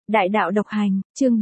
Đại đạo độc hành, chương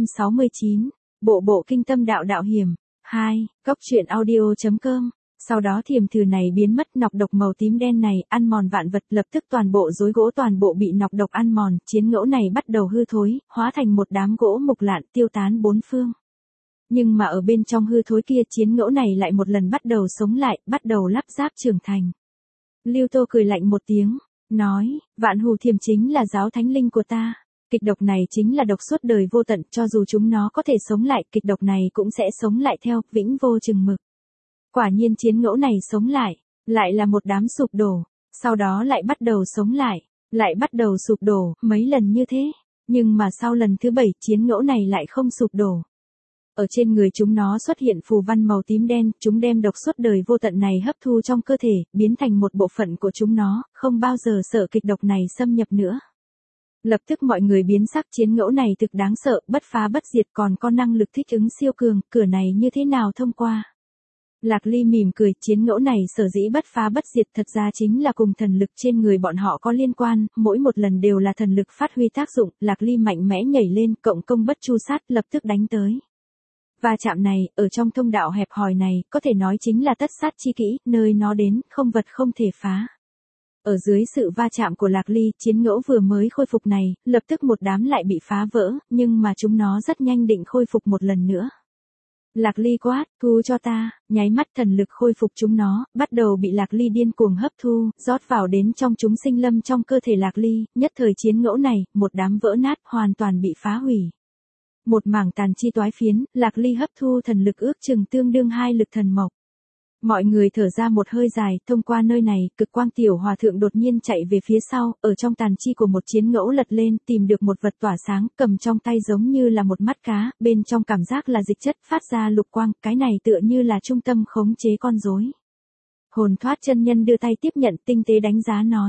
769, Bộ bộ kinh tâm đạo đạo hiểm. 2. Góc truyện audio.com. Sau đó thiềm thử này biến mất, nọc độc màu tím đen này ăn mòn vạn vật, lập tức toàn bộ rối gỗ toàn bộ bị nọc độc ăn mòn, chiến ngẫu này bắt đầu hư thối, hóa thành một đám gỗ mục lạn tiêu tán bốn phương. Nhưng mà ở bên trong hư thối kia, chiến ngẫu này lại một lần bắt đầu sống lại, bắt đầu lắp ráp trưởng thành. Lưu Tô cười lạnh một tiếng, nói, Vạn Hù Thiềm chính là giáo thánh linh của ta. Kịch độc này chính là độc suốt đời vô tận, cho dù chúng nó có thể sống lại, kịch độc này cũng sẽ sống lại theo, vĩnh vô chừng mực. Quả nhiên chiến ngẫu này sống lại là một đám sụp đổ, sau đó lại bắt đầu sống lại bắt đầu sụp đổ, mấy lần như thế. Nhưng mà sau lần thứ 7, chiến ngẫu này lại không sụp đổ. Ở trên người chúng nó xuất hiện phù văn màu tím đen, chúng đem độc suốt đời vô tận này hấp thu trong cơ thể, biến thành một bộ phận của chúng nó, không bao giờ sợ kịch độc này xâm nhập nữa. Lập tức mọi người biến sắc, chiến ngẫu này thực đáng sợ, bất phá bất diệt, còn có năng lực thích ứng siêu cường, cửa này như thế nào thông qua? Lạc Ly mỉm cười, chiến ngẫu này sở dĩ bất phá bất diệt thật ra chính là cùng thần lực trên người bọn họ có liên quan, mỗi một lần đều là thần lực phát huy tác dụng. Lạc Ly mạnh mẽ nhảy lên, cộng công bất chu sát, lập tức đánh tới. Va chạm này, ở trong thông đạo hẹp hòi này, có thể nói chính là tất sát chi kỹ, nơi nó đến, không vật không thể phá. Ở dưới sự va chạm của Lạc Ly, chiến ngẫu vừa mới khôi phục này, lập tức một đám lại bị phá vỡ, nhưng mà chúng nó rất nhanh định khôi phục một lần nữa. Lạc Ly quát, thu cho ta, nháy mắt thần lực khôi phục chúng nó, bắt đầu bị Lạc Ly điên cuồng hấp thu, rót vào đến trong chúng sinh lâm trong cơ thể Lạc Ly, nhất thời chiến ngẫu này, một đám vỡ nát, hoàn toàn bị phá hủy. Một mảng tàn chi toái phiến, Lạc Ly hấp thu thần lực ước chừng tương đương 2 lực thần mộc. Mọi người thở ra một hơi dài, thông qua nơi này, cực quang tiểu hòa thượng đột nhiên chạy về phía sau, ở trong tàn chi của một chiến ngẫu lật lên, tìm được một vật tỏa sáng, cầm trong tay giống như là một mắt cá, bên trong cảm giác là dịch chất, phát ra lục quang, cái này tựa như là trung tâm khống chế con rối. Hồn Thoát chân nhân đưa tay tiếp nhận, tinh tế đánh giá nói.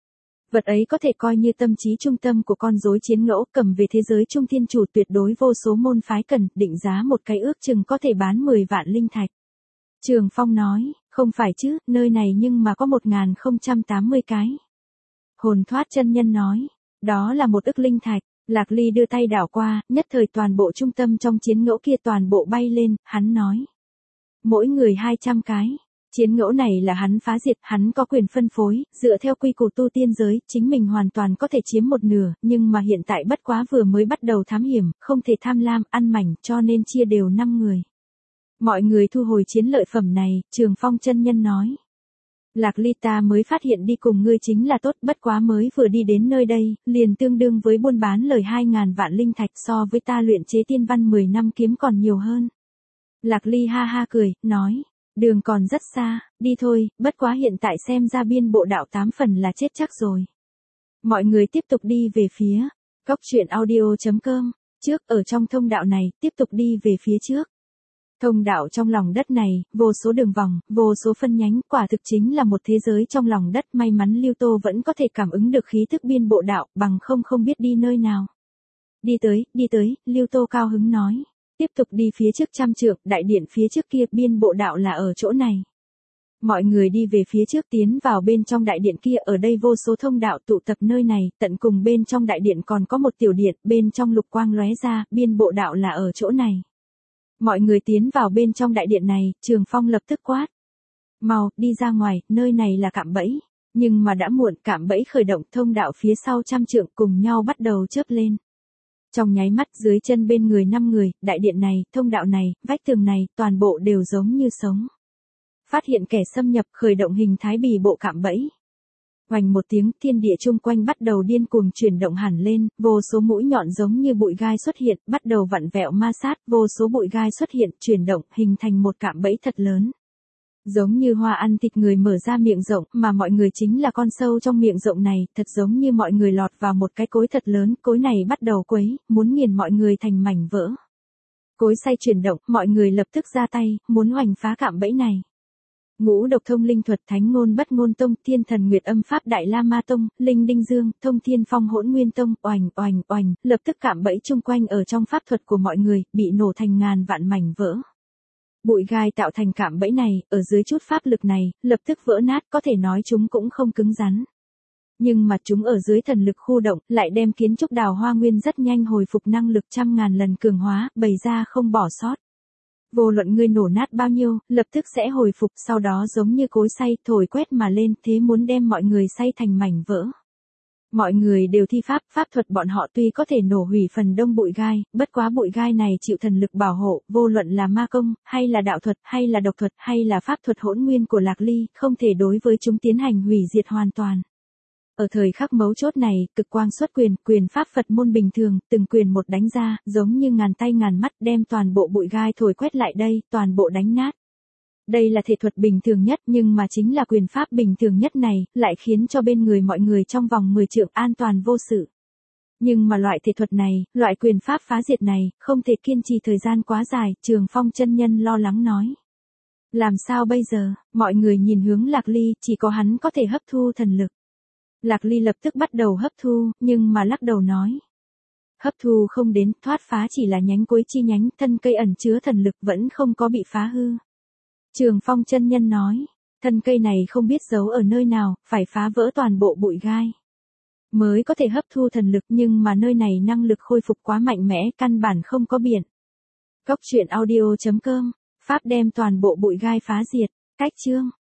Vật ấy có thể coi như tâm trí trung tâm của con rối chiến ngẫu, cầm về thế giới trung thiên chủ tuyệt đối vô số môn phái cần, định giá một cái ước chừng có thể bán 10 vạn linh thạch. Trường Phong nói, không phải chứ, nơi này nhưng mà có 1080 cái. Hồn Thoát chân nhân nói, đó là 1 ức linh thạch. Lạc Ly đưa tay đảo qua, nhất thời toàn bộ trung tâm trong chiến ngẫu kia toàn bộ bay lên, hắn nói. Mỗi người 200 cái. Chiến ngẫu này là hắn phá diệt, hắn có quyền phân phối, dựa theo quy củ tu tiên giới, chính mình hoàn toàn có thể chiếm 1/2, nhưng mà hiện tại bất quá vừa mới bắt đầu thám hiểm, không thể tham lam, ăn mảnh, cho nên chia đều 5 người. Mọi người thu hồi chiến lợi phẩm này, Trường Phong chân nhân nói. Lạc Ly, ta mới phát hiện đi cùng ngươi chính là tốt, bất quá mới vừa đi đến nơi đây, liền tương đương với buôn bán lời 2.000 vạn linh thạch, so với ta luyện chế tiên văn 10 năm kiếm còn nhiều hơn. Lạc Ly ha ha cười, nói, đường còn rất xa, đi thôi, bất quá hiện tại xem ra biên bộ đạo 8 phần là chết chắc rồi. Mọi người tiếp tục đi về phía góc truyện audio.com, trước ở trong thông đạo này, tiếp tục đi về phía trước. Thông đạo trong lòng đất này, vô số đường vòng, vô số phân nhánh, quả thực chính là một thế giới trong lòng đất. May mắn Lưu Tô vẫn có thể cảm ứng được khí thức biên bộ đạo, bằng không biết đi nơi nào. Đi tới, Lưu Tô cao hứng nói. Tiếp tục đi phía trước 100 trượng, đại điện phía trước kia, biên bộ đạo là ở chỗ này. Mọi người đi về phía trước tiến vào bên trong đại điện kia, ở đây vô số thông đạo tụ tập nơi này, tận cùng bên trong đại điện còn có một tiểu điện, bên trong lục quang lóe ra, biên bộ đạo là ở chỗ này. Mọi người tiến vào bên trong đại điện này, Trường Phong lập tức quát. Mau, đi ra ngoài, nơi này là cạm bẫy. Nhưng mà đã muộn, cạm bẫy khởi động, thông đạo phía sau 100 trượng cùng nhau bắt đầu chớp lên. Trong nháy mắt dưới chân bên người 5 người, đại điện này, thông đạo này, vách tường này, toàn bộ đều giống như sống. Phát hiện kẻ xâm nhập, khởi động hình thái bì bộ cạm bẫy. Oành một tiếng, thiên địa chung quanh bắt đầu điên cuồng chuyển động hẳn lên, vô số mũi nhọn giống như bụi gai xuất hiện, bắt đầu vặn vẹo ma sát, vô số bụi gai xuất hiện, chuyển động, hình thành một cạm bẫy thật lớn. Giống như hoa ăn thịt người mở ra miệng rộng, mà mọi người chính là con sâu trong miệng rộng này, thật giống như mọi người lọt vào một cái cối thật lớn, cối này bắt đầu quấy, muốn nghiền mọi người thành mảnh vỡ. Cối xay chuyển động, mọi người lập tức ra tay, muốn hoành phá cạm bẫy này. Ngũ độc thông linh thuật, Thánh ngôn bất ngôn tông, Thiên thần nguyệt âm pháp, Đại La Ma tông, Linh đinh dương, Thông thiên phong hỗn nguyên tông, oành, lập tức cạm bẫy chung quanh ở trong pháp thuật của mọi người, bị nổ thành ngàn vạn mảnh vỡ. Bụi gai tạo thành cạm bẫy này, ở dưới chút pháp lực này, lập tức vỡ nát, có thể nói chúng cũng không cứng rắn. Nhưng mà chúng ở dưới thần lực khu động, lại đem kiến trúc đào hoa nguyên rất nhanh hồi phục năng lực trăm ngàn lần cường hóa, bày ra không bỏ sót. Vô luận ngươi nổ nát bao nhiêu, lập tức sẽ hồi phục, sau đó giống như cối xay, thổi quét mà lên, thế muốn đem mọi người xay thành mảnh vỡ. Mọi người đều thi pháp, pháp thuật bọn họ tuy có thể nổ hủy phần đông bụi gai, bất quá bụi gai này chịu thần lực bảo hộ, vô luận là ma công, hay là đạo thuật, hay là độc thuật, hay là pháp thuật hỗn nguyên của Lạc Ly, không thể đối với chúng tiến hành hủy diệt hoàn toàn. Ở thời khắc mấu chốt này, cực quang xuất quyền, quyền pháp Phật môn bình thường, từng quyền một đánh ra, giống như ngàn tay ngàn mắt đem toàn bộ bụi gai thổi quét lại đây, toàn bộ đánh nát. Đây là thể thuật bình thường nhất, nhưng mà chính là quyền pháp bình thường nhất này, lại khiến cho bên người mọi người trong vòng 10 trượng an toàn vô sự. Nhưng mà loại thể thuật này, loại quyền pháp phá diệt này, không thể kiên trì thời gian quá dài, Trường Phong chân nhân lo lắng nói. Làm sao bây giờ, mọi người nhìn hướng Lạc Ly, chỉ có hắn có thể hấp thu thần lực. Lạc Ly lập tức bắt đầu hấp thu, nhưng mà lắc đầu nói. Hấp thu không đến, thoát phá chỉ là nhánh cuối chi nhánh, thân cây ẩn chứa thần lực vẫn không có bị phá hư. Trường Phong chân nhân nói, thân cây này không biết giấu ở nơi nào, phải phá vỡ toàn bộ bụi gai. Mới có thể hấp thu thần lực, nhưng mà nơi này năng lực khôi phục quá mạnh mẽ, căn bản không có biển. Cốc truyện audio.com, pháp đem toàn bộ bụi gai phá diệt, cách chương.